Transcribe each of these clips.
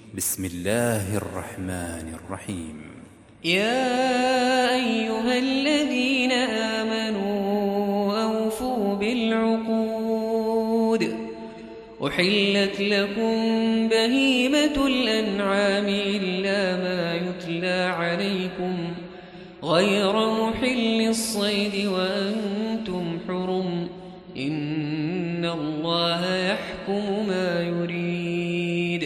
بسم الله الرحمن الرحيم. يا أيها الذين آمنوا أوفوا بالعقود. أحلت لكم بهيمة الأنعام إلا ما يتلى عليكم غير محل الصيد وأنتم حرم، إن الله يحكم ما يريد.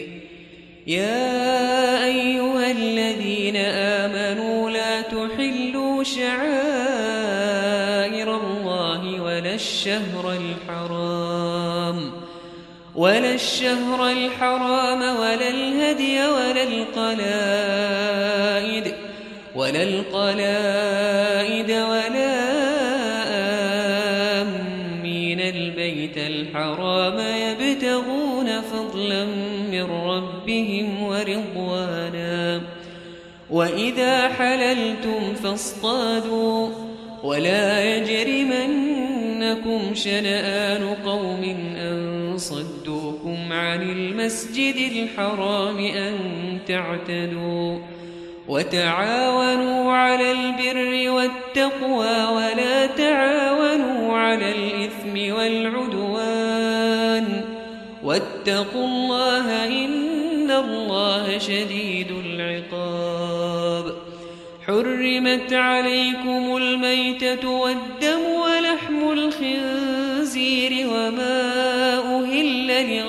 يا أيها الذين آمنوا لا تحلوا شعائر الله ولا الشهر الحرام ولا الهدي ولا القلائد ولا آمين البيت الحرام يبتغون فضلا من ربهم ورضوانا. وإذا حللتم فاصطادوا ولا يجرمنكم شنآن قوم أن صدوكم عن المسجد الحرام أن تعتدوا. وتعاونوا على البر والتقوى ولا تعاونوا على الإثم والعدوان، واتقوا الله إن الله شديد العقاب. حرمت عليكم الميتة والدم ولحم الخنزير وما أهل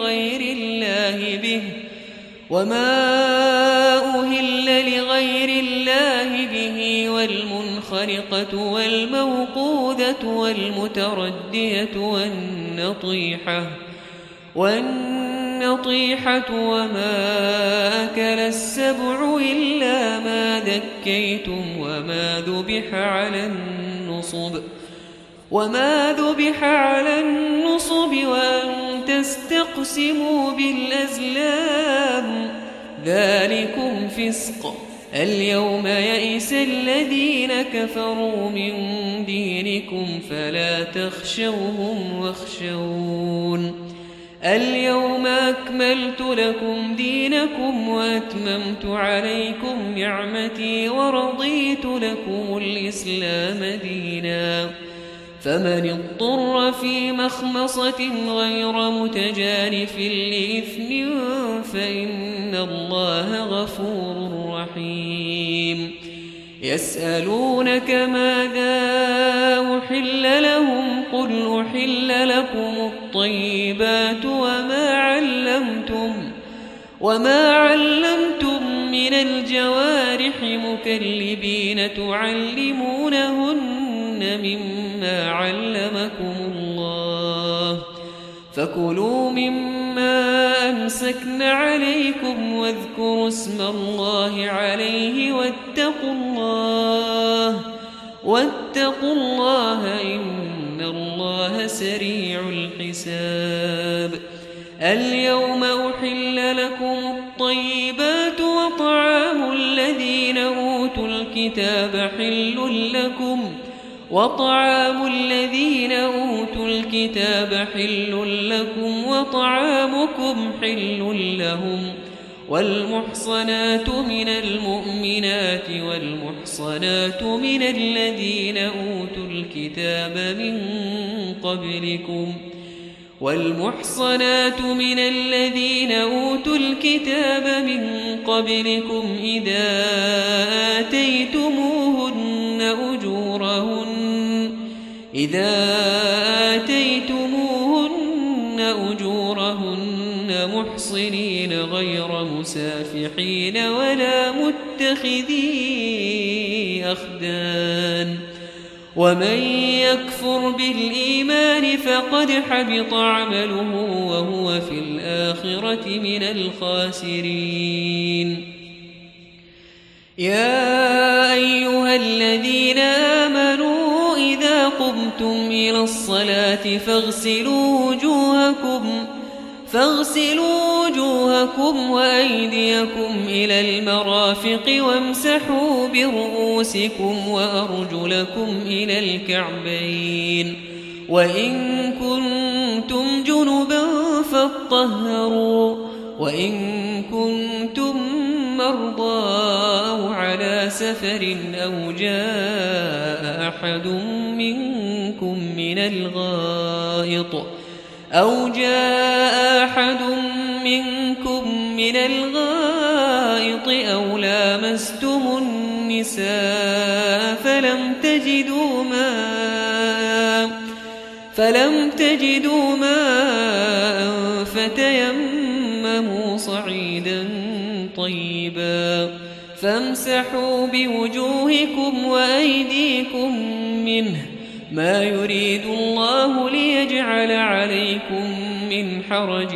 لغير الله به والمنخرقة والموقوذة والمتردية والنطيحة وما أكل السبع إلا ما ذكيتم وما ذبح على النصب وأن تستقسموا بالأزلام، ذلكم فسق. اليوم يئس الذين كفروا من دينكم فلا تخشوهم واخشون. اليوم أكملت لكم دينكم وأتممت عليكم نعمتي ورضيت لكم الإسلام دينا. فمن اضطر في مخمصة غير متجانف لإثم فإن الله غفور رحيم. يسألونك ماذا أحل لهم قل أحل لكم الطيبات وما علمتم من الجوارح مكلبين تعلمونهن مما علمكم الله، فكلوا مما أمسكن عليكم واذكروا اسم الله عليه واتقوا الله إن الله سريع الحساب. اليوم أحل لكم الطيبات وطعام الذين أوتوا الكتاب حل لكم وطعامكم حل لهم. والمحصنات من المؤمنات والمحصنات من الذين أوتوا الكتاب من قبلكم إذا آتيتموهن أجورهن محصنين غير مسافحين ولا متخذي أخدان. ومن يكفر بالإيمان فقد حبط عمله وهو في الآخرة من الخاسرين. يا أيها الذين آمنوا إذا قمتم إلى الصلاة فاغسلوا وجوهكم وأيديكم إلى المرافق وامسحوا برؤوسكم وأرجلكم إلى الكعبين، وإن كنتم جنبا فاطهروا، وإن كنتم مرضى أو على سفر أو جاء أحد منكم من الغائط أو لامستم النساء فلم تجدوا ماء فتيمموا صعيدا طيبا فامسحوا بوجوهكم وأيديكم منه ما يريد الله ليجعل عليكم من حرج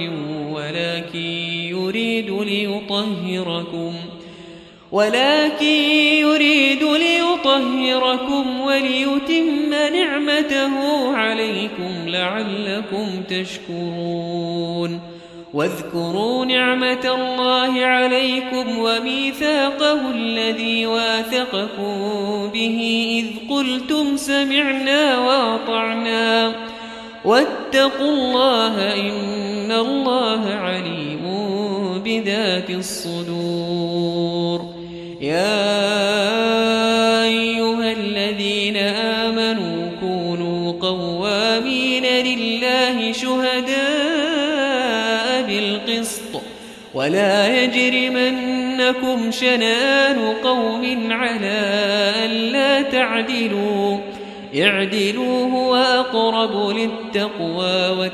ولكن يريد ليطهركم وليتم نعمته عليكم لعلكم تشكرون واذكروا نعمة الله عليكم وميثاقه الذي واثقكم به إذ قلتم سمعنا وأطعنا واتقوا الله إن الله عليم بذات الصدور يا أيها الذين آمنوا كونوا قوامين لله شهداء بالقسط ولا يجرمنكم شنآن قوم على ألا تعدلوا اعدلوا هو أقرب للتقوى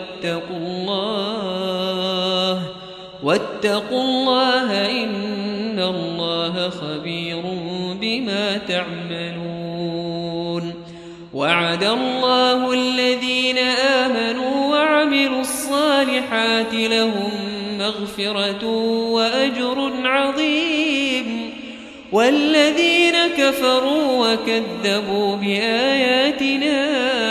واتقوا الله إن الله خبير بما تعملون وعد الله الذين آمنوا وعملوا الصالحات لهم مغفرة وأجر عظيم والذين كفروا وكذبوا بآياتنا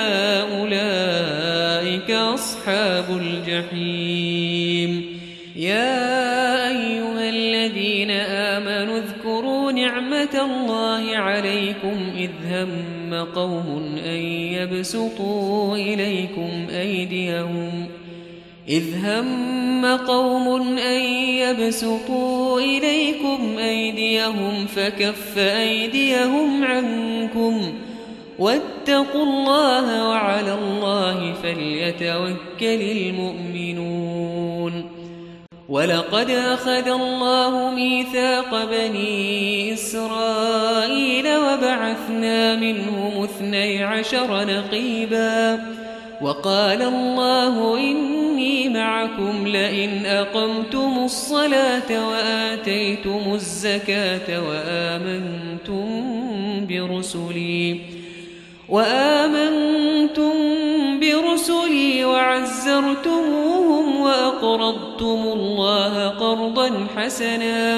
أولئك أصحاب الجحيم يا أيها الذين آمنوا اذكروا نعمة الله عليكم إذ هم قوم أن يبسطوا إليكم أيديهم فكف أيديهم عنكم واتقوا الله وعلى الله فليتوكل المؤمنون ولقد أخذ الله ميثاق بني إسرائيل وبعثنا منهم 12 نقيبا وقال الله إني معكم لئن أقمتم الصلاة وآتيتم الزكاة وآمنتم برسلي وعزرتموهم وأقرضتم الله قرضا حسنا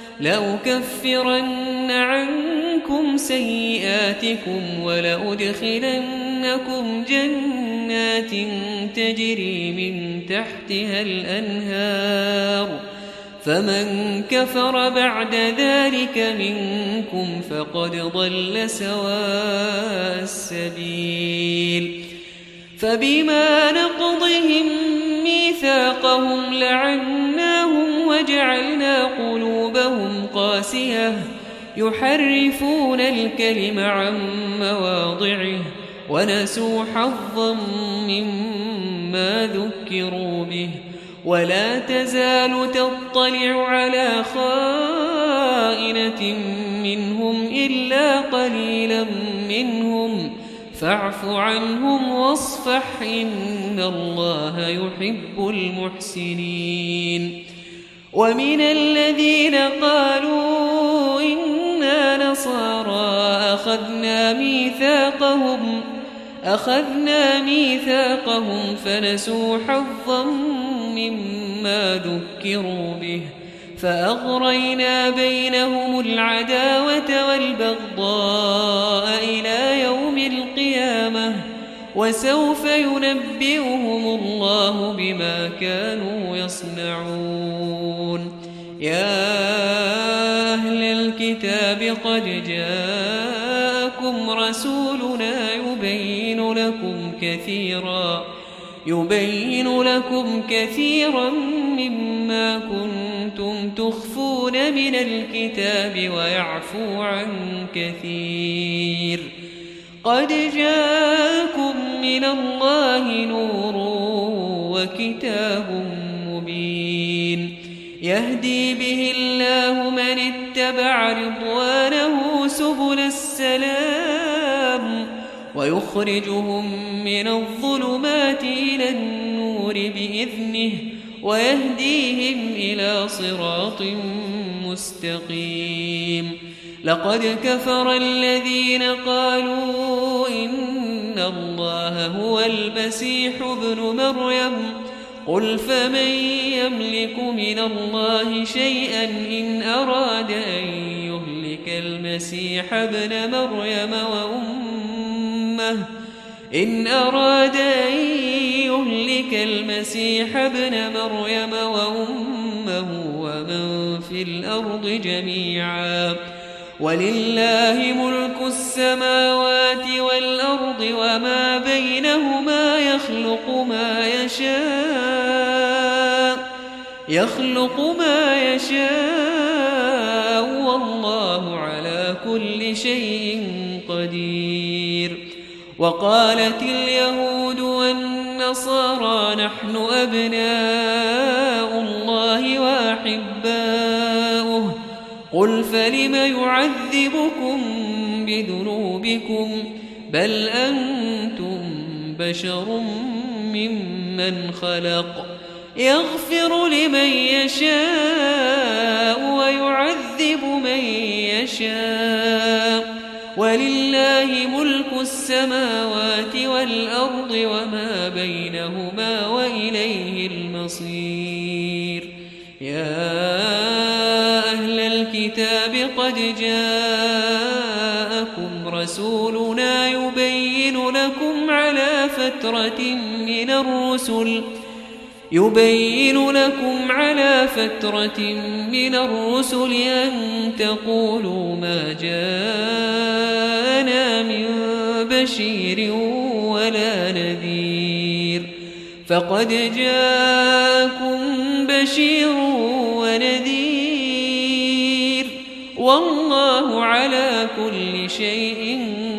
لأكفرن عنكم سيئاتكم ولأدخلنكم جنات تجري من تحتها الأنهار فمن كفر بعد ذلك منكم فقد ضل سواء السبيل فبما نقضهم ميثاقهم لعناهم وجعلنا قلوبهم قاسية يحرفون الكلم عن مواضعه ونسوا حظا مما ذكروا به ولا تزال تطلع على خائنة منهم إلا قليلا منهم فاعف عنهم واصفح إن الله يحب المحسنين ومن الذين قالوا إنا نصارى أخذنا ميثاقهم فنسوا حظا مما ذكروا به فأغرينا بينهم العداوة والبغضاء إلى يوم القيامة وسوف ينبئهم الله بما كانوا يصنعون يا أهل الكتاب قد جاءكم رسولنا يبين لكم كثيرا ما كنتم تخفون من الكتاب ويعفو عن كثير. قد جاءكم من الله نور وكتاب مبين يهدي به الله من اتبع رضوانه سبل السلام ويخرجهم من الظلمات إلى النور بإذنه ويهديهم إلى صراط مستقيم. لقد كفر الذين قالوا إن الله هو المسيح ابن مريم قل فمن يملك من الله شيئا إن أراد أن يهلك المسيح ابن مريم وأمه ومن في الأرض جميعا ولله ملك السماوات والأرض وما بينهما يخلق ما يشاء والله على كل شيء قدير. وقالت اليهود والنصارى نحن أبناء الله وأحباؤه قل فلم يعذبكم بذنوبكم بل أنتم بشر ممن خلق يغفر لمن يشاء ويعذب من يشاء ولله ملك السماوات والأرض وما بينهما وإليه المصير. يا أهل الكتاب قد جاءكم رسولنا يبين لكم على فترة من الرسل أن تقولوا ما جاءنا من بشير ولا نذير فقد جاءكم بشير ونذير والله على كل شيء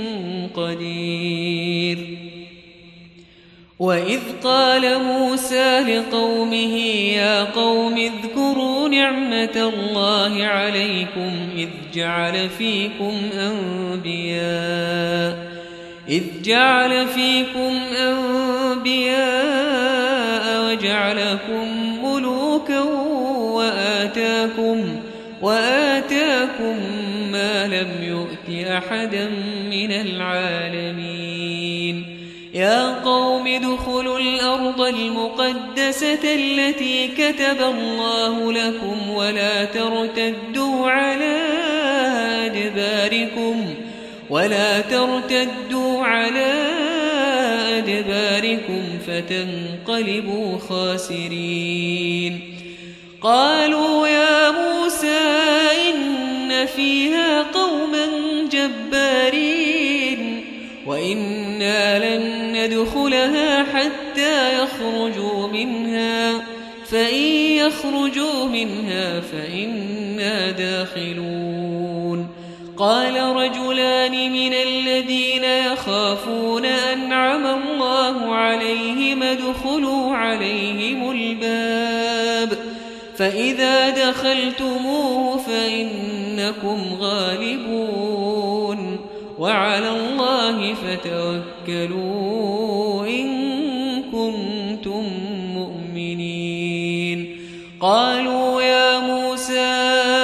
قدير. وإذ قال موسى لقومه يا قوم اذكروا نعمة الله عليكم إذ جعل فيكم أنبياء وجعلكم ملوكا وآتاكم ما لم يؤت أحدا من العالمين. يا قوم ادخلوا الأرض المقدسة التي كتب الله لكم ولا ترتدوا على أدباركم فتنقلبوا خاسرين. قالوا يا موسى إن فيها قوما جبارين وإنا لن ندخلها حتى يخرجوا منها فإن يخرجوا منها فإنا داخلون. قال رجلان من الذين يخافون أنعم الله عليهم ادخلوا عليهم الباب فإذا دخلتموه فإنكم غالبون وعلى الله فتوكلوا إن كنتم مؤمنين. قالوا يا موسى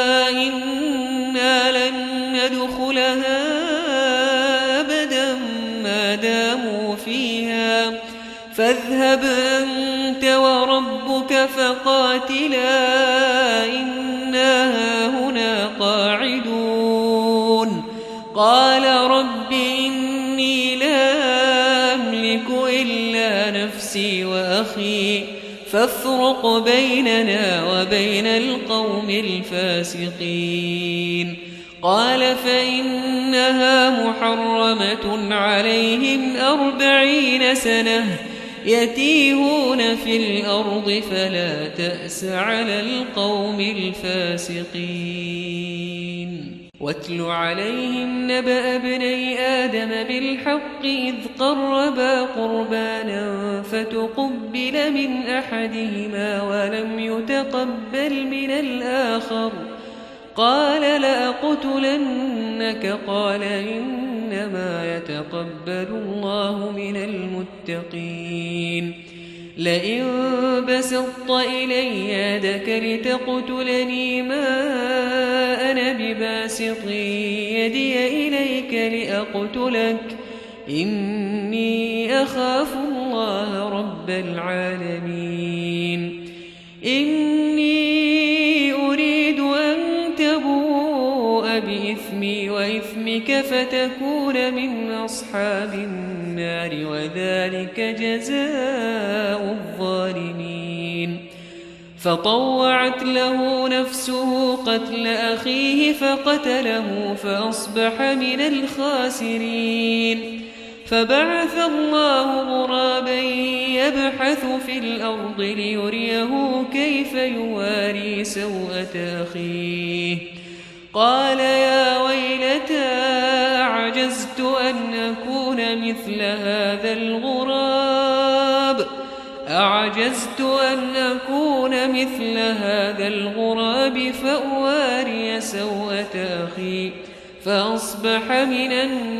إنا لن ندخلها أبدا ما داموا فيها فاذهب أنت وربك فقاتلا إنا هاهنا قاعدون. قال رب إني لا أملك إلا نفسي وأخي فافرق بيننا وبين القوم الفاسقين. قال فإنها محرمة عليهم 40 سنة يتيهون في الأرض فلا تأس على القوم الفاسقين واتل عليهم نبأ ابني آدم بالحق إذ قربا قربانا فتقبل من أحدهما ولم يتقبل من الآخر قال لأقتلنك قال إنما يتقبل الله من المتقين لئن بسطت إلي يدك لتقتلني ما أنا بباسط يدي إليك لأقتلك إني أخاف الله رب العالمين إني أريد أن تبوء بإثمي وإثمك فتكون من أصحاب النار وذلك جزاء الظالمين فطوعت له نفسه قتل أخيه فقتله فأصبح من الخاسرين فبعث الله غرابا يبحث في الأرض ليريه كيف يواري سوءة أخيه قال يا ويلتى أعجزت أن أكون مثل هذا الغراب فأواري سوءة أخي فأصبح من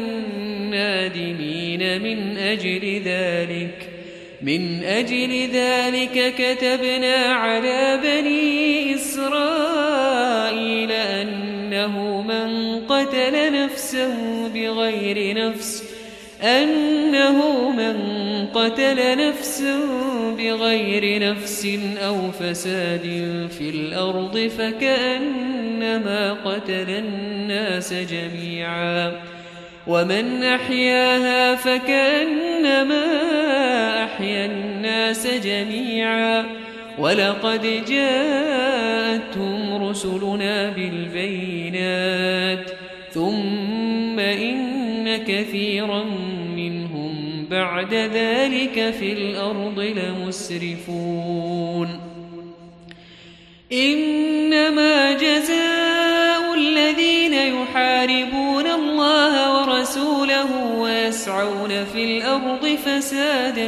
النادمين من أجل ذلك كتبنا على بني إسرائيل أنه من قتل نفسا بغير نفس أو فساد في الأرض فكأنما قتل الناس جميعا ومن أحياها فكأنما أحيا الناس جميعا ولقد جاءتهم رسلنا بالبينات ثم إن كثيرا منهم بعد ذلك في الأرض لمسرفون إنما جزاء الذين يحاربون الله ورسوله ويسعون في الأرض فسادا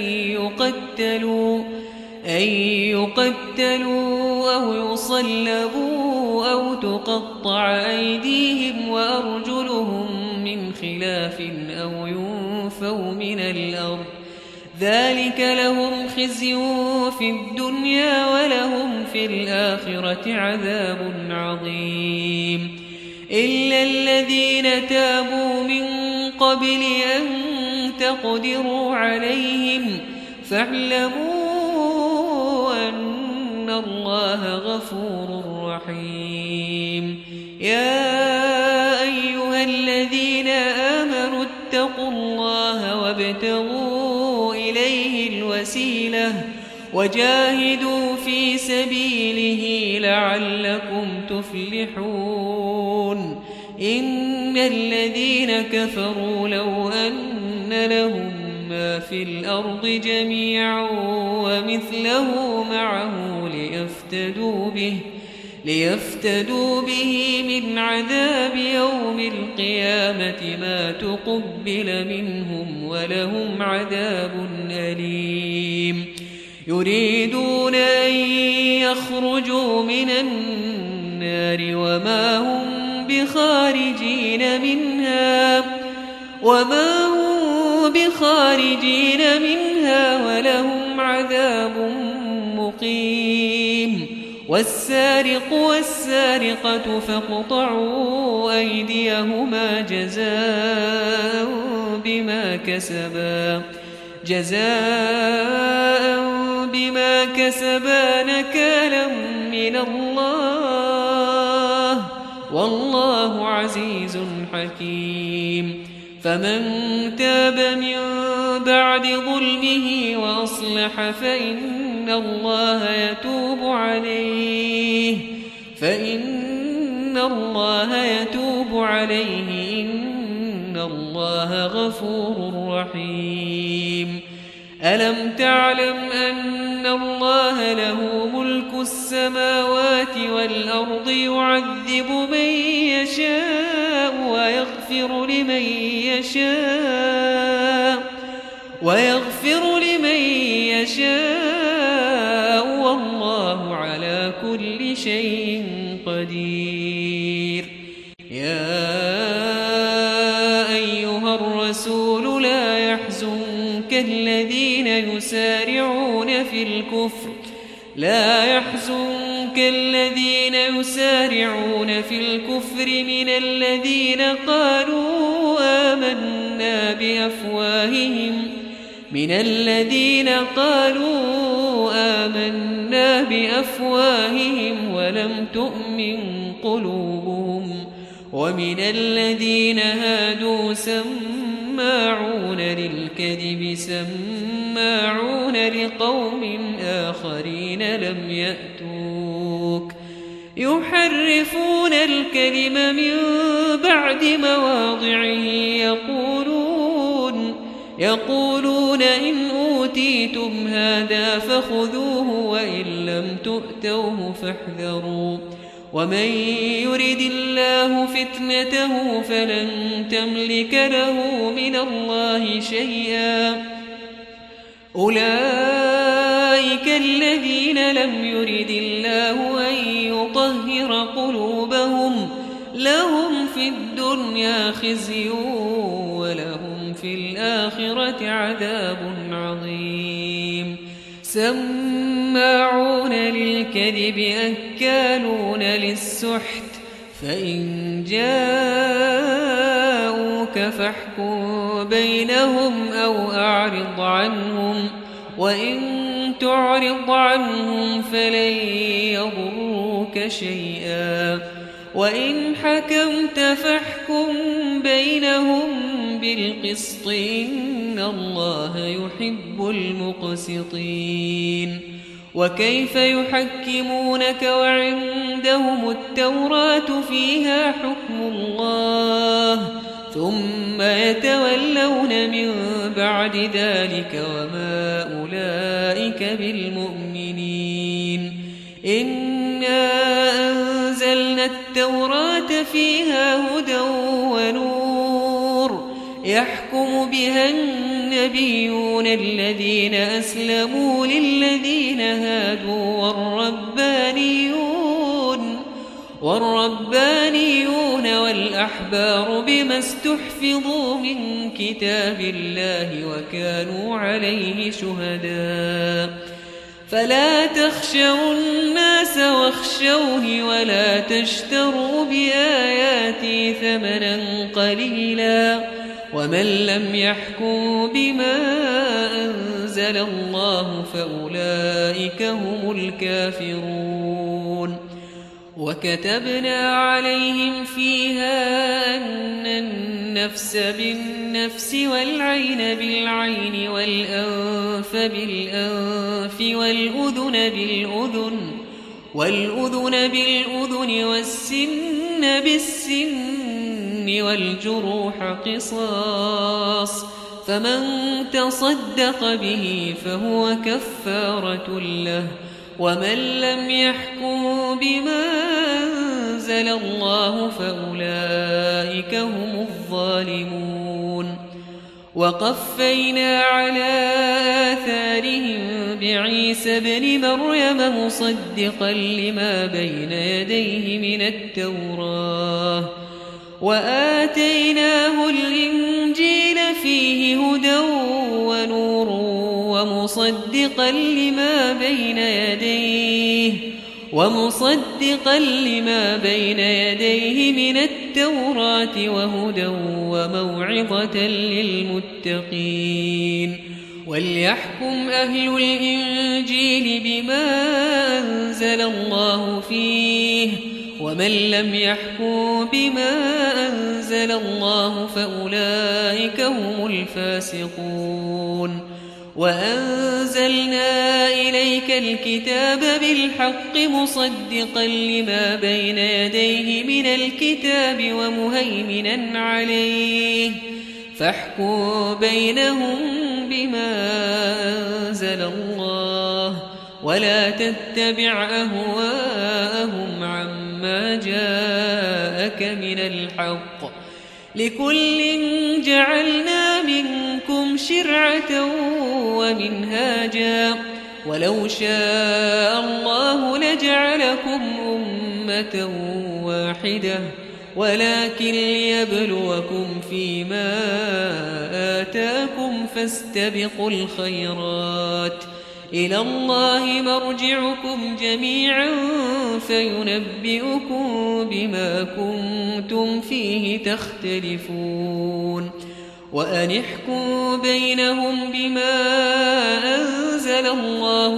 أن يقتلوا أو يصلبوا أو تقطع أيديهم وأرجلهم من خلاف أو ينفوا من الأرض ذلك لهم خزي في الدنيا ولهم في الآخرة عذاب عظيم إلا الذين تابوا من قبل أن تقدروا عليهم فاعلموا أن الله غفور رحيم يا أيها الذين آمنوا اتقوا الله وابتغوا إليه الوسيلة وجاهدوا في سبيله لعلكم تفلحون إن الذين كفروا لو أن لهم ما في الأرض جميعا ومثله معه ليفتدوا به من عذاب يوم القيامة ما تقبل منهم ولهم عذاب أليم يريدون أن يخرجوا من النار وما هم بخارجين منها ولهم عذاب مقيم والسارق والسارقة فاقطعوا أيديهما جزاء بما كسبا نكالا من الله والله عزيز حكيم فمن تاب من بعد ظلمه وأصلح فإن الله يتوب عليه إن الله غفور رحيم ألم تعلم أن الله له ملك السماوات والأرض يعذب من يشاء ويغفر لمن يشاء والله على كل شيء قدير. يا أيها الرسول لا يحزنك الذين يسارعون في الكفر من الذين قالوا آمنا بأفواههم ولم تؤمن قلوبهم ومن الذين هادوا سماعون للكذب سماعون لقوم آخرين لم يأتوك يحرفون الكلم من بعد مواضعه يقولون إن أوتيتم هذا فخذوه وإن لم تؤتوه فاحذروا ومن يرد الله فتنته فلن تملك له من الله شيئا. أولئك الذين لم يرد الله أن يطهر قلوبهم لهم في الدنيا خزي ولهم في الآخرة عذاب عظيم. سماعون للكذب أكالون للسحت فإن جاءوك فاحكم بينهم أو أعرض عنهم وإن تعرض عنهم فلن يضروك شيئا وإن حكمت فاحكم بينهم بالقسط إن الله يحب المقسطين. وكيف يحكمونك وعندهم التوراة فيها حكم الله ثم يتولون من بعد ذلك وما أولئك بالمؤمنين. إنا أنزلنا التوراة فيها هدى ونور يحكم بها النبيون الذين أسلموا للذين هادوا والربانيون والأحبار بما استحفظوا من كتاب الله وكانوا عليه شهداء. فلا تخشوا الناس واخشوني ولا تشتروا بآياتي ثمنا قليلا ومن لم يحكم بما أنزل الله فأولئك هم الكافرون. وكتبنا عليهم فيها أن النفس بالنفس والعين بالعين والأنف بالأنف والأذن بالأذن والسن بالسن والجروح قصاص فمن تصدق به فهو كفارة له ومن لم يحكم بما أنزل الله فأولئك هم الظالمون. وقفينا على آثارهم بعيسى ابن مريم مصدقا لما بين يديه من التوراة وآتيناه الإنجيل فيه هدى ونور ومصدقا لما بين يديه من التوراة وهدى وموعظة للمتقين. وليحكم أهل الإنجيل بما أنزل الله فيه ومن لم يحكم بما أنزل الله فأولئك هم الفاسقون. وأنزلنا إليك الكتاب بالحق مصدقا لما بين يديه من الكتاب ومهيمنا عليه فاحكم بينهم بما أنزل الله ولا تتبع أهواءهم عما جاءك من الحق لكل جعلنا منكم شرعة ومنهاجا ولو شاء الله لجعلكم أمة واحدة ولكن ليبلوكم فيما آتاكم فاستبقوا الخيرات إلى الله مرجعكم جميعا فينبئكم بما كنتم فيه تختلفون وأن احكم بينهم بما أنزل الله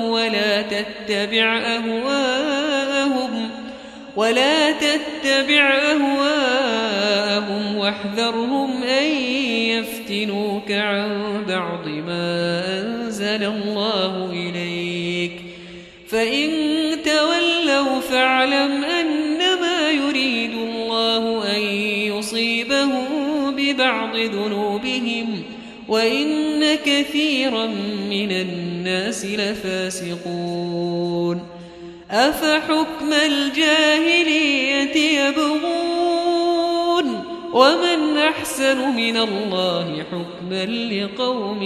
ولا تتبع أهواءهم واحذرهم أن يفتنوك عن بعض ما أنزل الله إليك فإن تولوا فاعلم أنما يريد الله أن يصيبهم ببعض ذنوبهم وإن كثيرا من الناس لفاسقون أفحكم الجاهلية يبغون ومن أحسن من الله حكما لقوم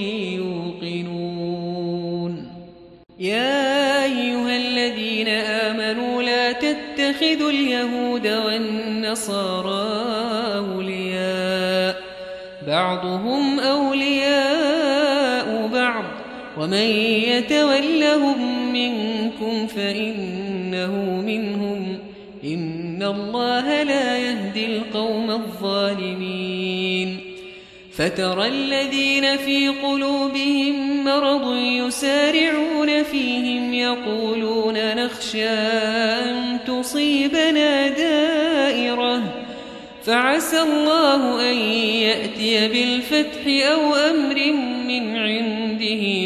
يوقنون يا أيها الذين آمنوا لا تتخذوا اليهود والنصارى أولياء بعضهم أولياء بعض ومن يتولهم منكم فإنه منهم إن الله لا يهدي القوم الظالمين فترى الذين في قلوبهم مرض يسارعون فيهم يقولون نخشى أن تصيبنا دائرة فعسى الله أن يأتي بالفتح أو أمر من عنده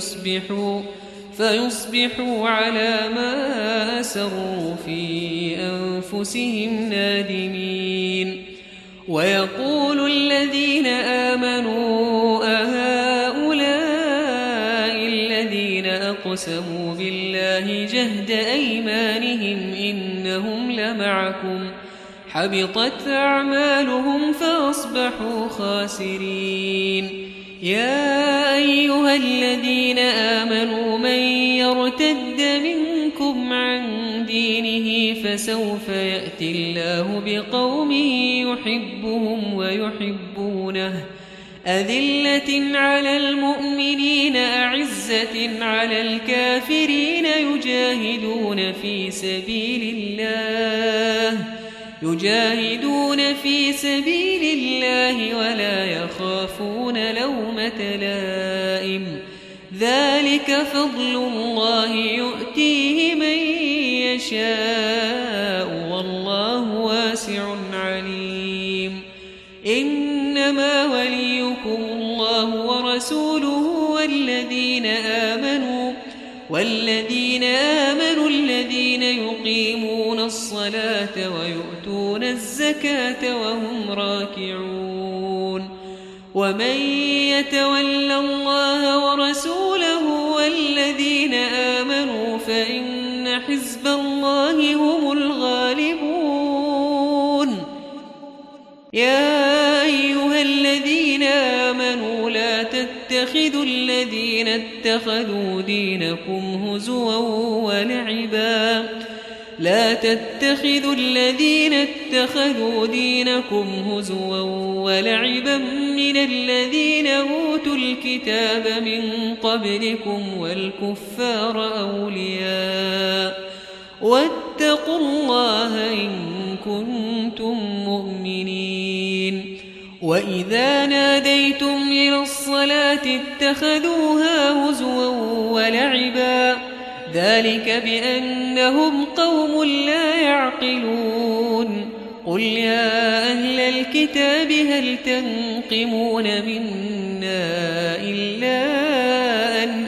فيصبحوا على ما أسروا في أنفسهم نادمين ويقول الذين آمنوا أهؤلاء الذين أقسموا بالله جهد أيمانهم إنهم لمعكم حبطت أعمالهم فأصبحوا خاسرين يا أيها الذين آمنوا من يرتد منكم عن دينه فسوف يأتي الله بقوم يحبهم ويحبونه أذلة على المؤمنين أعزة على الكافرين يجاهدون في سبيل الله ولا يخافون لومة لائم ذلك فضل الله يؤتيه من يشاء والله واسع عليم إنما وليكم الله ورسوله والذين آمنوا الذين يقيمون الصلاة ويؤتون الزكاة وهم راكعون ومن يتول الله ورسوله والذين آمنوا فإن حزب الله هم الغالبون يا أيها الذين آمنوا لا تتخذوا الذين اتخذوا دينكم هزوا ولعبا من الذين أوتوا الكتاب من قبلكم والكفار أولياء واتقوا الله إن كنتم مؤمنين وإذا ناديتم إلى الصلاة اتخذوها هزوا ولعبا ذلك بأنهم قوم لا يعقلون قل يا أهل الكتاب هل تنقمون منا إلا أن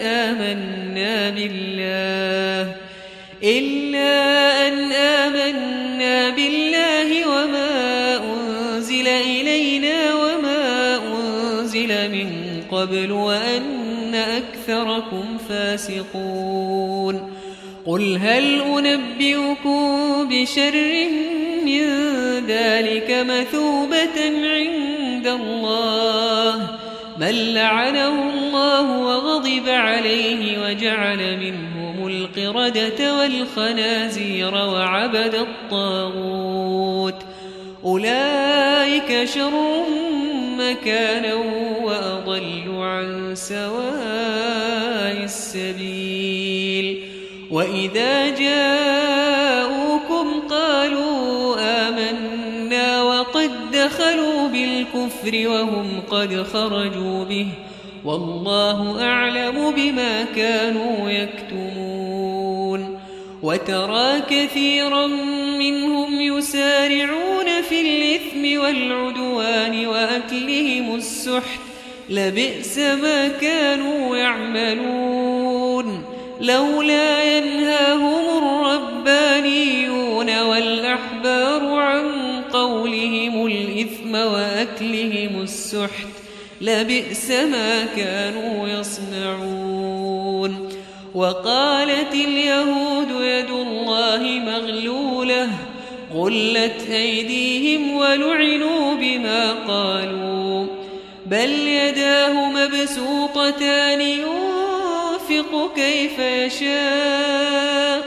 آمنا بالله وما أنزل إلينا وما أنزل من قبل وأن أكثركم فاسقون قل هل أنبئكم بشر من ذلك مثوبة عند الله من لعنه الله وغضب عليه وجعل منهم القردة والخنازير وعبد الطاغوت أولئك شر مكانا وأضل عن سواء السبيل وإذا جاءوكم قالوا آمنا وقد دخلوا بالكفر وهم قد خرجوا به والله أعلم بما كانوا يكتمون وترى كثيرا منهم يسارعون في الإثم والعدوان وأكلهم السحت لبئس ما كانوا يعملون لولا ينهاهم الربانيون والأحبار عن قولهم الإثم وأكلهم السحت لبئس ما كانوا يصنعون وقالت اليهود يد الله مغلولة غلت أيديهم ولعنوا بما قالوا بل يداه مبسوطتان ينفق كيف يشاء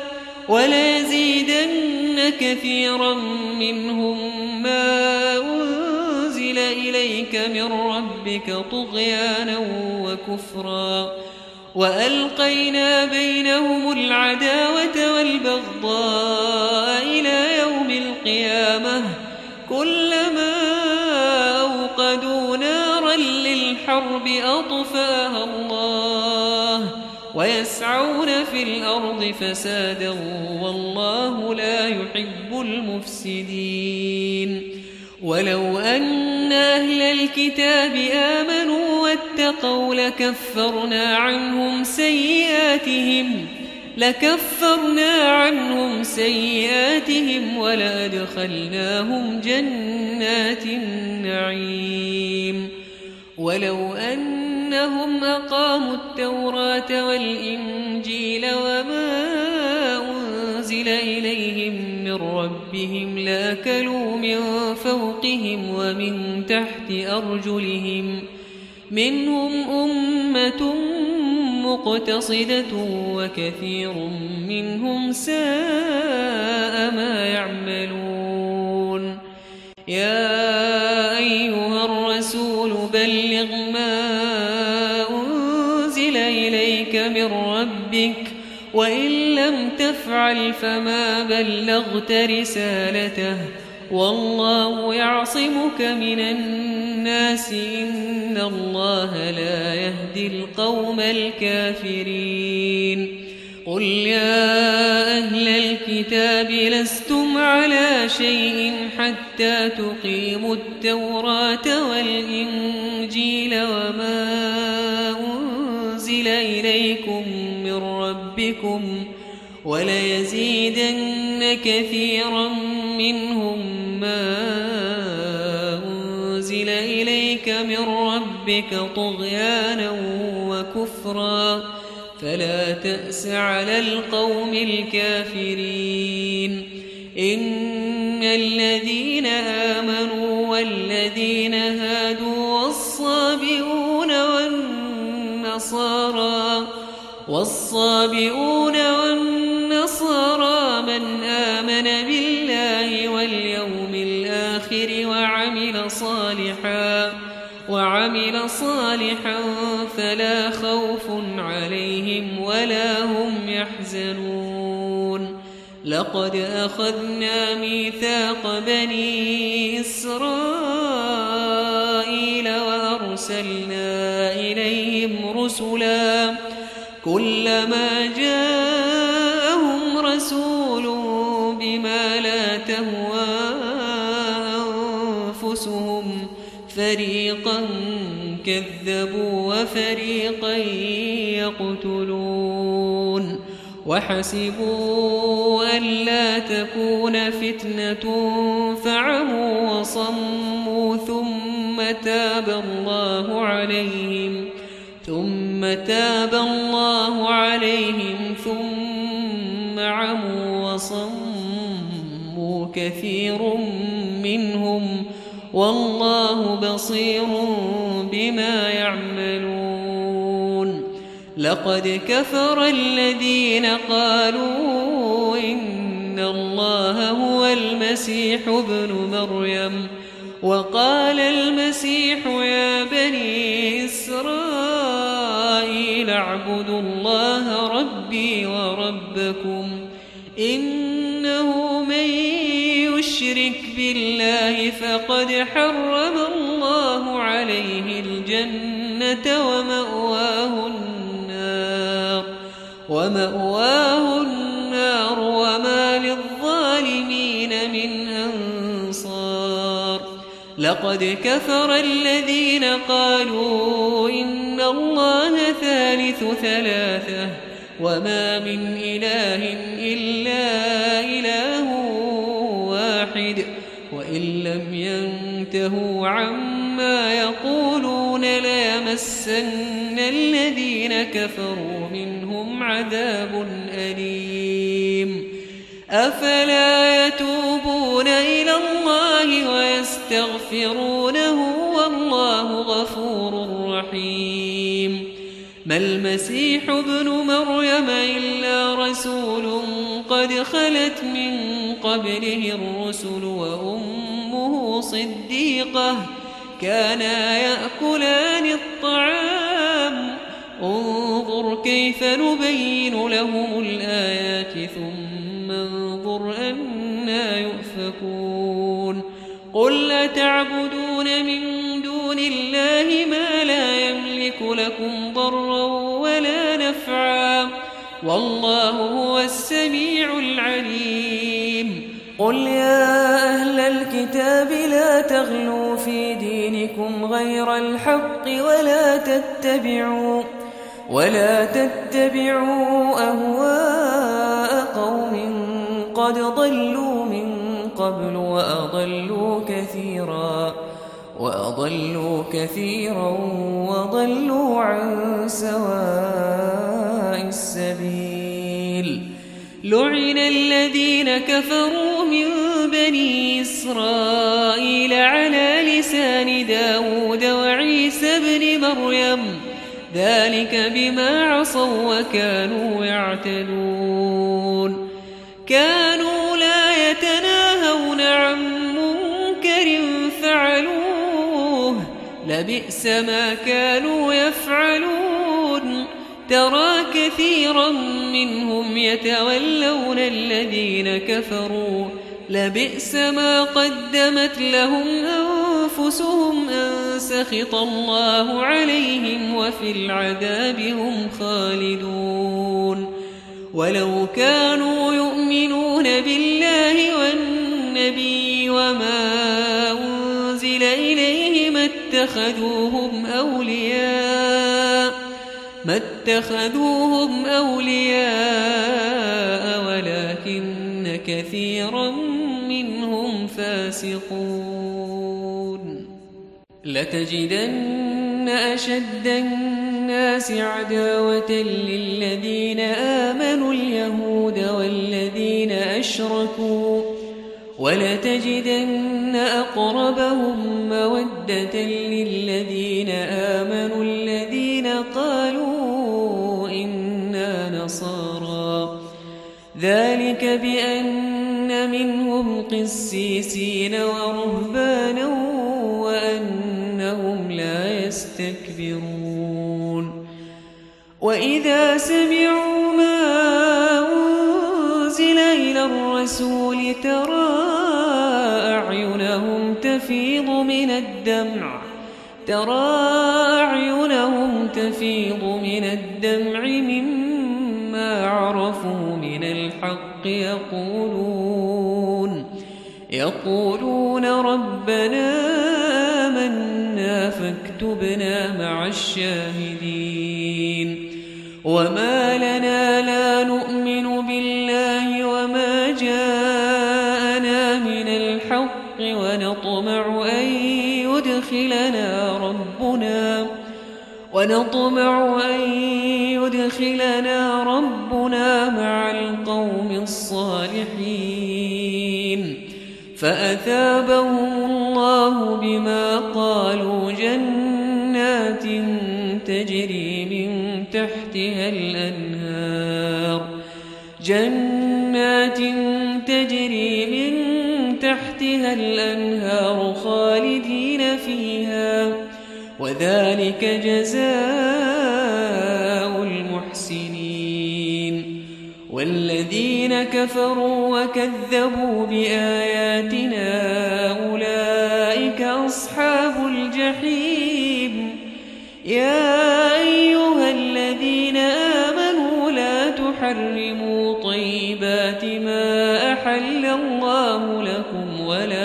وليزيدن كثيرا منهم ما أنزل إليك من ربك طغيانا وكفرا وألقينا بينهم العداوة والبغضاء إلى يوم القيامة كلما أوقدوا نارا للحرب أطفاها الله ويسعون في الأرض فسادا والله لا يحب المفسدين ولو أن أهل الكتاب آمنوا واتقوا لكفرنا عنهم سيئاتهم ولأدخلناهم جنات النعيم ولو أنهم أقاموا التوراة والإنجيل وما أنزل إليهم من ربهم لأكلوا من فوقهم ومن تحت أرجلهم منهم أمة مقتصدة وكثير منهم ساء ما يعملون يا أيها الرسول بلغ ما أنزل إليك من ربك وإن لم تفعل فما بلغت رسالته والله يعصمك من الناس إن الله لا يهدي القوم الكافرين قل يا أهل الكتاب لستم على شيء حتى تقيموا التوراة والإنجيل وما أنزل إليكم من ربكم وليزيدن كثيرا منهم ما أنزل إليك من ربك طغيانا وكفرا فلا تأس على القوم الكافرين إن الذين آمنوا والذين هادوا والصابئون والنصارى من آمن بالله واليوم الآخر وعمل صالحا فلا خوف عليهم ولا هم يحزنون لقد أخذنا ميثاق بني إسرائيل وأرسلنا إليهم رسلا كلما جاءهم رسول بما لا تهوى أنفسهم فريقا كذبوا وفريقا يقتلون وحسبوا ألا تكون فتنة فعموا وصموا ثم تاب الله عليهم ثم تاب الله عليهم ثم عموا وصموا كثير منهم والله بصير بما يعملون لقد كفر الذين قالوا إن الله هو المسيح ابن مريم وقال المسيح يا بني إسرائيل اعبدوا الله ربي وربكم إنه من يشرك بالله فقد حرم الله عليه الجنة ومأواه النار وما للظالمين من أنصار لقد كفر الذين قالوا إن الله ثالث ثلاثة وما من إله إلا إله واحد وإن لم ينتهوا عما يقولون ليمسن الذين كفروا منهم عذاب أليم أفلا يتوبون إلى الله ويستغفرونه والله غفور رحيم ما المسيح ابن مريم إلا رسول قد خلت من قبله الرسل وأمه صديقة كانا يأكلان الطعام انظر كيف نبين لهم الآيات ثم انظر أنا يؤفكون قل أتعبدون من دون الله ما لا يملك لكم ضرا ولا نفعا والله هو السميع العليم قل يا أهل الكتاب لا تغلوا في دينكم غير الحق ولا تتبعوا أهواء قوم قد ضلوا من قبل وأضلوا كثيرا وضلوا عن سواء السبيل لعن الذين كفروا من بني إسرائيل على لسان داود وعيسى بن مريم ذلك بما عصوا وكانوا يعتدون كانوا لا يتناهون عن منكر فعلوه لبئس ما كانوا يفعلون ترى كثيرا منهم يتولون الذين كفروا لبئس ما قدمت لهم أنفسهم أن سخط الله عليهم وفي العذاب هم خالدون ولو كانوا يؤمنون بالله والنبي وما أنزل إليه ما اتخذوهم أولياء ولكن كثيرا منهم فاسقون لتجدن أشد الناس عداوة للذين آمنوا اليهود والذين أشركوا ولتجدن أقربهم مودة للذين آمنوا الذين قالوا إنا نصارى ذلك بأن منهم قسيسين ورهبانا وأنهم لا يستكبرون وإذا سمعوا ما أنزل إلى الرسول ترى أعينهم تفيض من الدمع مما عرفوا من الحق يقولون ربنا آمنا فاكتبنا مع الشاهدين وما لنا لا نؤمن بالله وما جاءنا من الحق ونطمع أن يدخلنا ربنا مع القوم الصالحين فأثابهم الله بما قالوا جنات تجري من تحتها الأنهار خالدين فيها وذلك جزاء المحسنين والذين كفروا وكذبوا بآياتنا أولئك أصحاب الجحيم يا أيها الذين آمنوا لا تحرموا طيبات ما أحل الله لكم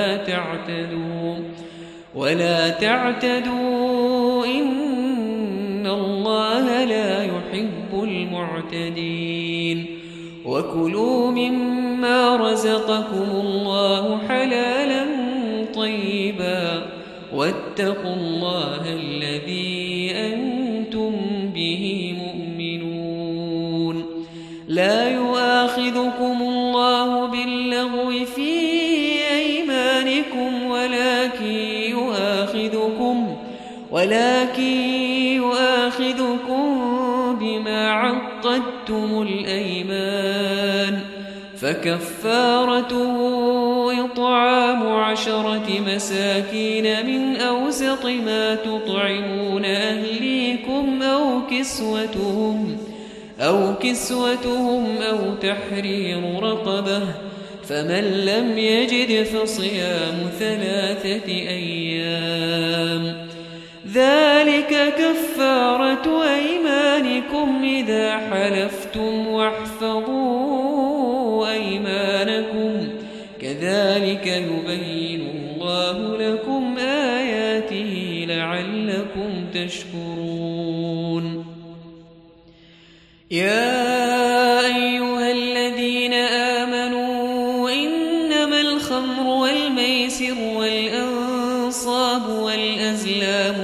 ولا تعتدوا إن الله لا يحب المعتدين وكلوا مما رزقكم الله حلالا طيبا واتقوا الله الذي أنتم به مؤمنون لا يؤاخذكم الله باللغو في أيمانكم ولكن يؤاخذكم بما عقدتم الأيمان فكفارته إطعام 10 مساكين من أوسط ما تطعمون أهليكم أو كسوتهم أو تحرير رقبة فمن لم يجد فصيام 3 أيام ذلك كفارة أيمانكم إذا حلفتم واحفظوا أيمانكم كذلك يبين الله لكم آياته لعلكم تشكرون يا أيها الذين آمنوا إنما الخمر والميسر والأنصاب والأزلام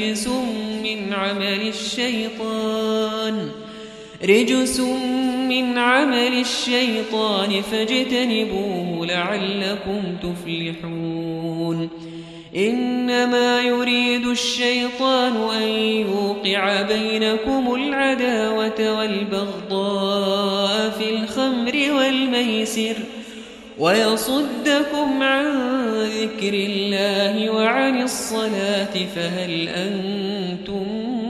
رجس من عمل الشيطان فاجتنبوه لعلكم تفلحون إنما يريد الشيطان أن يوقع بينكم العداوة والبغضاء في الخمر والميسر ويصدكم عن ذكر الله وعن الصلاة فهل أنتم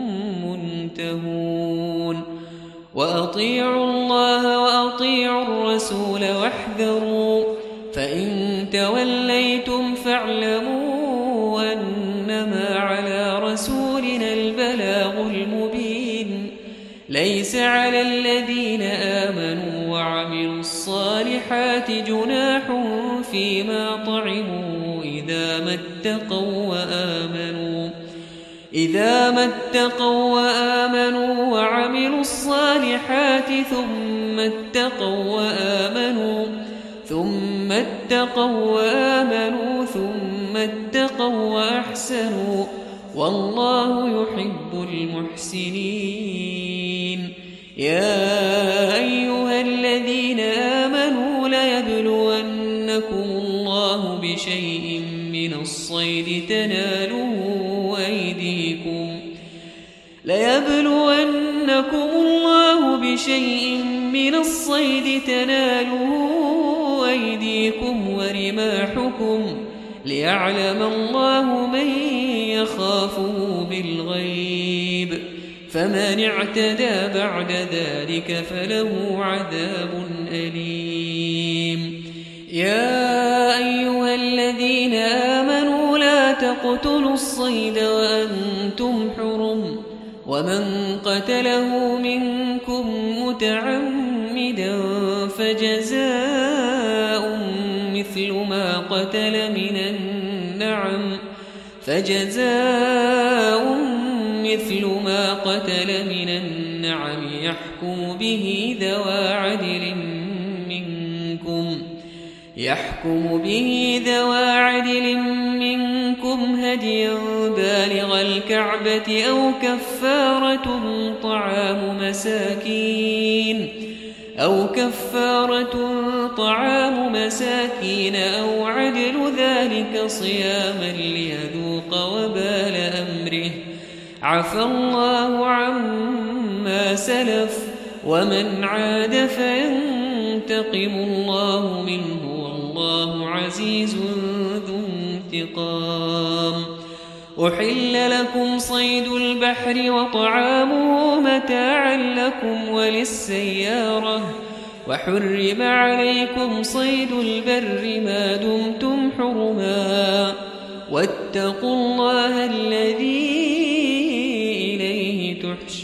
منتهون وأطيعوا الله وأطيعوا الرسول واحذروا فإن توليتم فاعلموا أنما على رسولنا البلاغ المبين ليس على الذين آمنوا وعملوا الصالحات جناح فيما طعموا إذا ما اتقوا وآمنوا وعملوا الصالحات ثم اتقوا وآمنوا ثم اتقوا وأحسنوا والله يحب المحسنين يا أيها الذين آمنوا ليبلونكم الله بشيء من الصيد تناله أيديكم ورماحكم ليعلم الله من يخافه بالغيب فمن اعتدى بعد ذلك فله عذاب أليم يا أيها الذين آمنوا لا تقتلوا الصيد وأنتم حرم ومن قتله منكم متعمدا فجزاء مثل ما قتل من النعم يحكم به ذوى عدل منكم منكم هديا بالغ الكعبة أو كفارة طعام مساكين أو عدل ذلك صياما ليذوق وبال أمره عفى الله عما سلف ومن عاد فينتقم الله منه والله عزيز ذو انتقام. أحل لكم صيد البحر وطعامه متاعا لكم وللسيارة وحرم عليكم صيد البر ما دمتم حرما واتقوا الله الذي إليه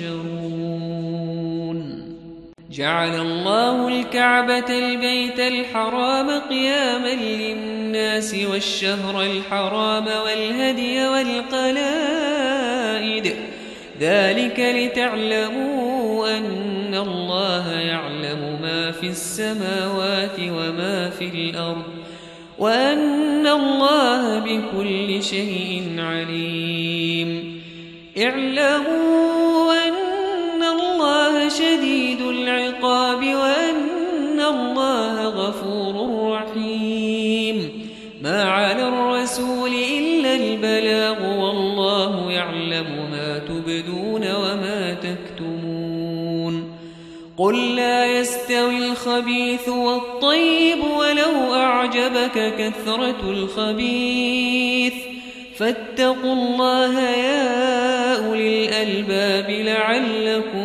تحشرون. جعل الله الكعبة البيت الحرام قياما للناس والشهر الحرام والهدي والقلائد ذلك لتعلموا أن الله يعلم ما في السماوات وما في الأرض وأن الله بكل شيء عليم. اعلموا أن الله شديد العقاب وأن الله غفور رحيم. ما على الرسول إلا البلاغ والله يعلم ما تبدون وما تكتمون. قل لا يستوي الخبيث والطيب ولو أعجبك كثرة الخبيث فاتقوا الله يا أولي الألباب لعلكم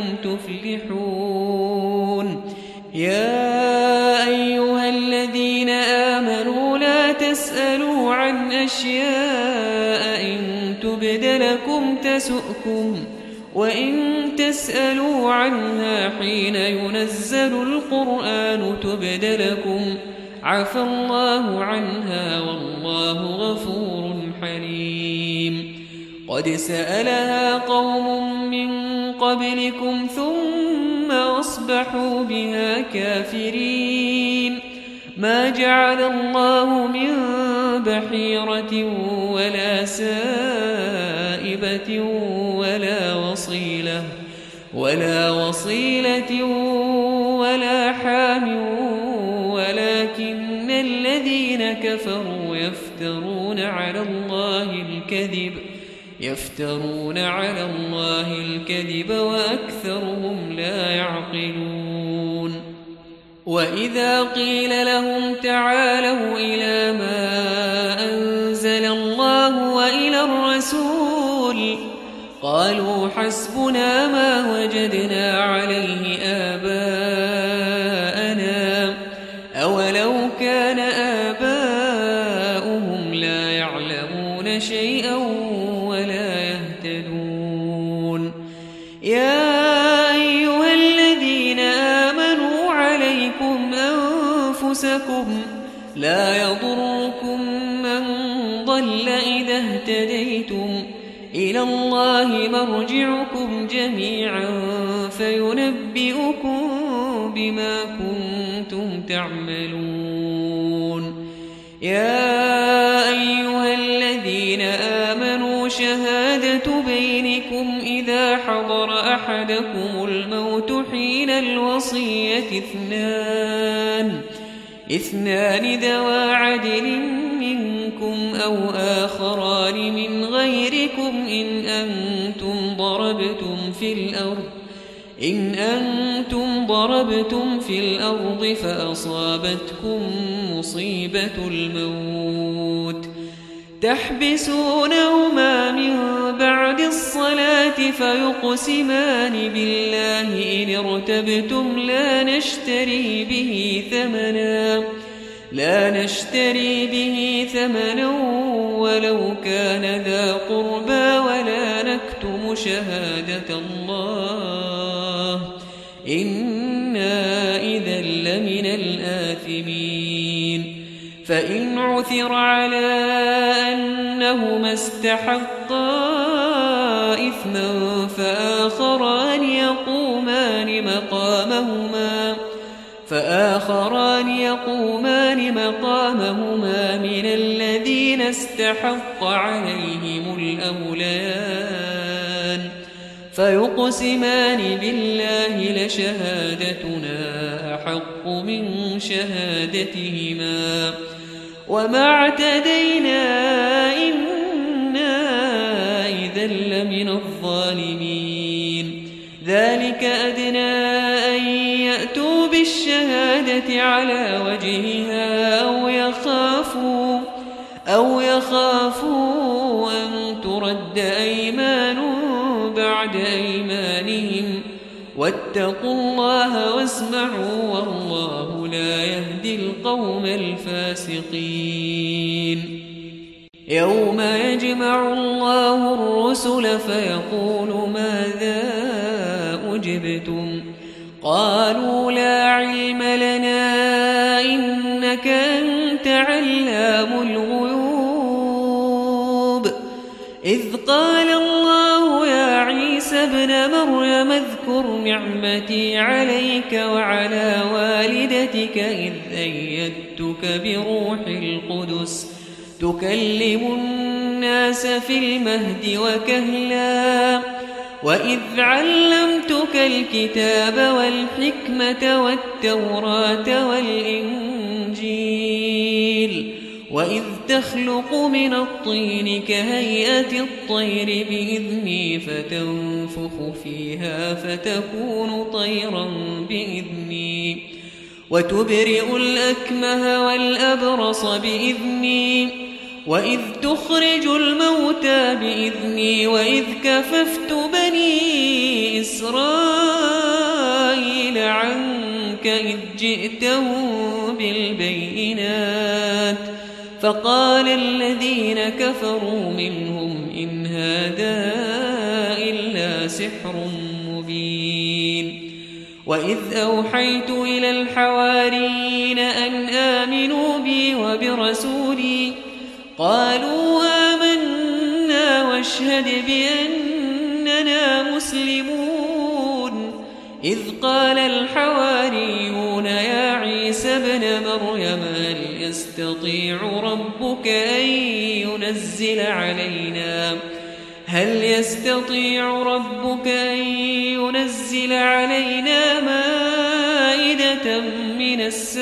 تفلحون. يا أيها الذين آمنوا لا تسألوا عن أشياء إن تبد لكم تسؤكم وإن تسألوا عنها حين ينزل القرآن تبد لكم عفى الله عنها والله غفور حليم. قد سألها قوم من قبلكم ثم أصبحوا بها كافرين. ما جعل الله من بحيرة ولا سائبة ولا وصيلة ولا حام ولكن الذين كفروا يفترون على الله الكذب وأكثرهم لا يعقلون. وإذا قيل لهم تعالوا إلى ما أنزل الله وإلى الرسول قالوا حسبنا ما وجدنا عليه آباءنا أولو كان آباؤهم لا يعلمون شيئا ولا يهتدون. يا أيها الذين آمنوا عليكم أنفسكم لا يضركم من ضل إذا اهتديتم إلى الله مرجعكم جميعا فينبئكم بما كنتم تعملون. يا أيها الذين آمنوا شهادة بينكم إذا حضر أحدكم الموت حين الوصية اثنان ذوى عدل منكم أو آخران من غيركم إن أنتم ضربتم في الأرض فأصابتكم مصيبة الموت تحبسونهما من بعد الصلاة فيقسمان بالله إن ارتبتم لا نشتري به ثمنا ولو كان ذا قربى ولا نكتم شهادة الله إنا إذا لمن الآثمين. فإن عثر على أنهما استحقا إثما فآخران يقومان مقامهما من الذين استحق عليهم الأوليان فيقسمان بالله لشهادتنا أحق من شهادتهما وما اعتدينا إنا إذا لمن الظالمين ذلك أدنى أن يأتوا بالشهادة على وجهها أو يخافوا أن ترد أيمان بعد أيمانهم واتقوا الله واسمعوا والله لا يهدي القوم الفاسقين يوم يجمع الله الرسل فيقول ماذا أجبتم قالوا لا علم لنا إنك أنت علام الغيوب إذ قال الله يا عيسى ابن مريم اذكر نعمتي عليك وعلى والدتك إذ أيدتك بروح القدس تكلم الناس في المهد وكهلا وإذ علمتك الكتاب والحكمة والتوراة والإنجيل وإذ تخلق من الطين كهيئة الطير بإذني فتنفخ فيها فتكون طيرا بإذني وتبرئ الأكمه والأبرص بإذني وإذ تخرج الموتى بإذني وإذ كففت بني إسرائيل عنك إذ جئتهم بالبينات فقال الذين كفروا منهم إن هذا إلا سحر مبين وإذ أوحيت إلى الحواريين أن آمنوا بي وبرسولي قالوا آمنا واشهد بأننا مسلمون إذ قال الحواريون يا عيسى ابن مريم هل يستطيع ربك أن ينزل علينا مائدة من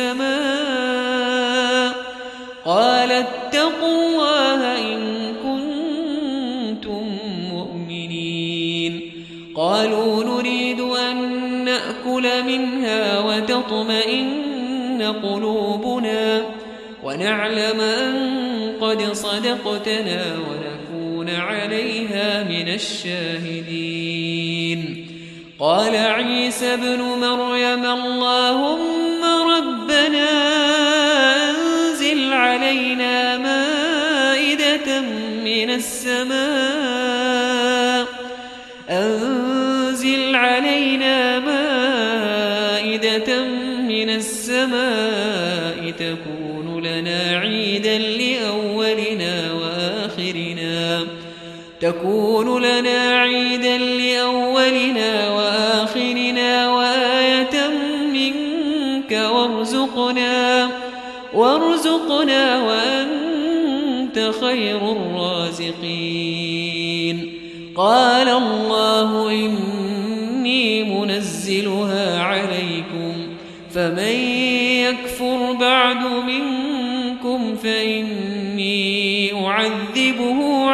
السماء قال اتقوا الله إن كنتم مؤمنين قالوا نريد أن نأكل منها وتطمئن قلوبنا ونعلم أن قد صدقتنا ونكون عليها من الشاهدين قال عيسى ابن مريم اللهم ربنا أنزل علينا مائدة من السماء تكون لنا عيدا لأولنا وآخرنا وآية منك وارزقنا وأنت خير الرازقين قال الله إني منزلها عليكم فمن يكفر بعد منكم فإني أعذبه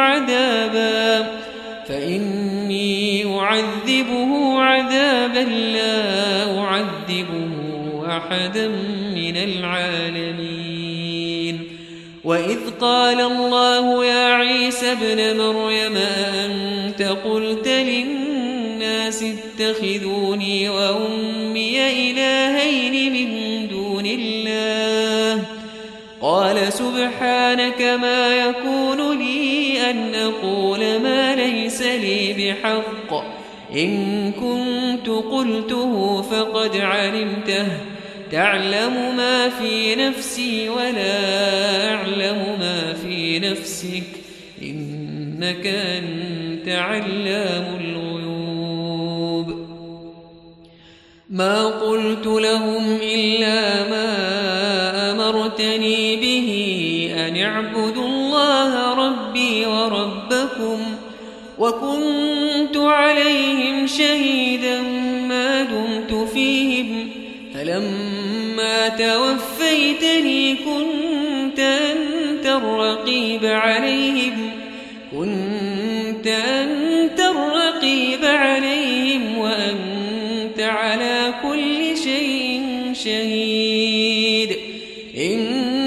عذابا لا أعذبه أحدا من العالمين وإذ قال الله يا عيسى ابن مريم أنت قلت للناس اتخذوني وأمي إلهين من دون الله قال سبحانك ما يكون لي أن أقول ما ليس لي بحق إن كنت قلته فقد علمته تعلم ما في نفسي ولا أعلم ما في نفسك إنك أنت علام الغيوب ما قلت لهم إلا ما أمرتني به أن اعبدوا الله ربي وربكم وكنت عليهم شهيدا ما دمت فيهم فلما توفيتني كنت أنت الرقيب عليهم وأنت على كل شيء شهيد إن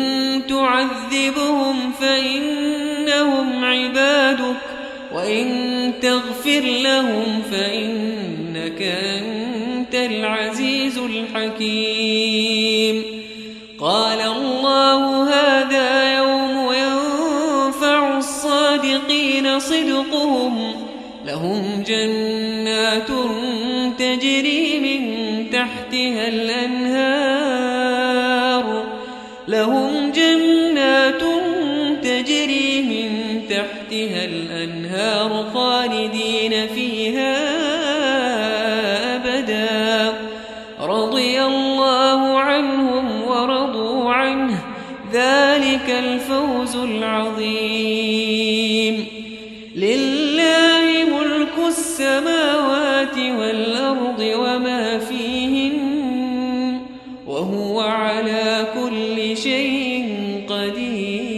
تعذبهم فإنهم عبادك وإن تغفر لهم فإنك أنت العزيز الحكيم قال الله هذا يوم ينفع الصادقين صدقهم لهم جنات تجري من تحتها الأنهار خالدين فيها أبدا رضي الله عنهم ورضوا عنه ذلك الفوز العظيم لله ملك السماوات والأرض وما فيهن وهو على كل شيء قدير